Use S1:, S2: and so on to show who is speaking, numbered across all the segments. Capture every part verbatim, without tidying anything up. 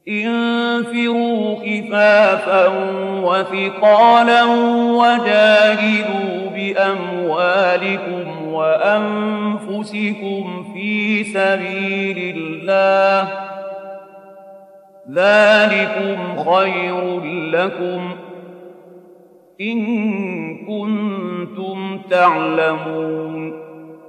S1: انفروا خفافا وثقالا وجاهدوا بأموالكم وأنفسكم في سبيل الله ذلكم خير لكم إن كنتم تعلمون.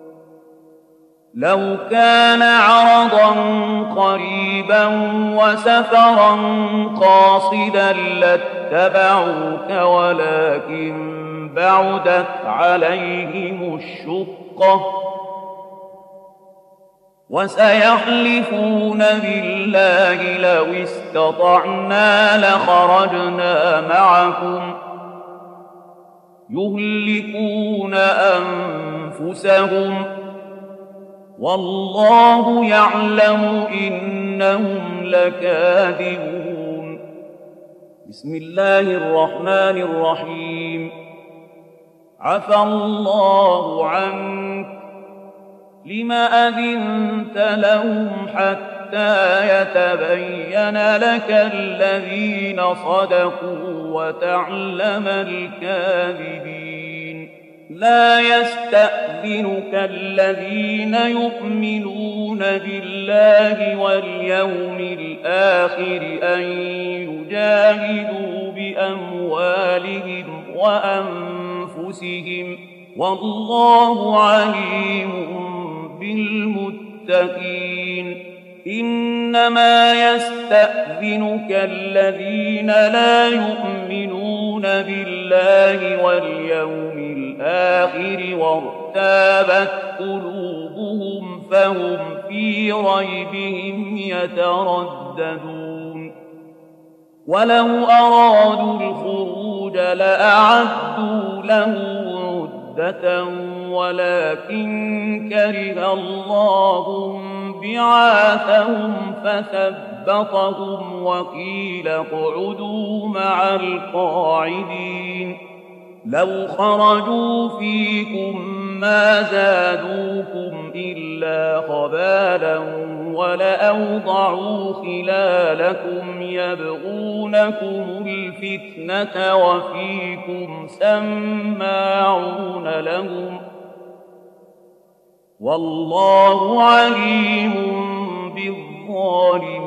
S1: لو كان عرضا قريبا وسفرا قاصدا لاتبعوك ولكن بعدت عليهم الشقة وسيحلفون بالله لو استطعنا لخرجنا معكم يهلكون أنفسهم والله يعلم إنهم لكاذبون. بسم الله الرحمن الرحيم. عفى الله عنك لم أذنت لهم حتى يتبين لك الذين صدقوا وتعلم الكاذبين. لا يستأذنك الذين يؤمنون بالله واليوم الآخر أن يجاهدوا بأموالهم وأنفسهم والله عليم بالمتقين. إنما يستأذنك الذين لا يؤمنون بالله واليوم الآخر وارتابت قلوبهم فهم في ريبهم يترددون. ولو أرادوا الخروج لأعدوا له عدة ولكن كره الله بعاثهم فثبطهم وقيل اقعدوا مع القاعدين. لو خرجوا فيكم ما زادوكم إلا خبالا ولأوضعوا خلالكم يبغونكم الفتنة وفيكم سماعون لهم والله عليم بالظالمين.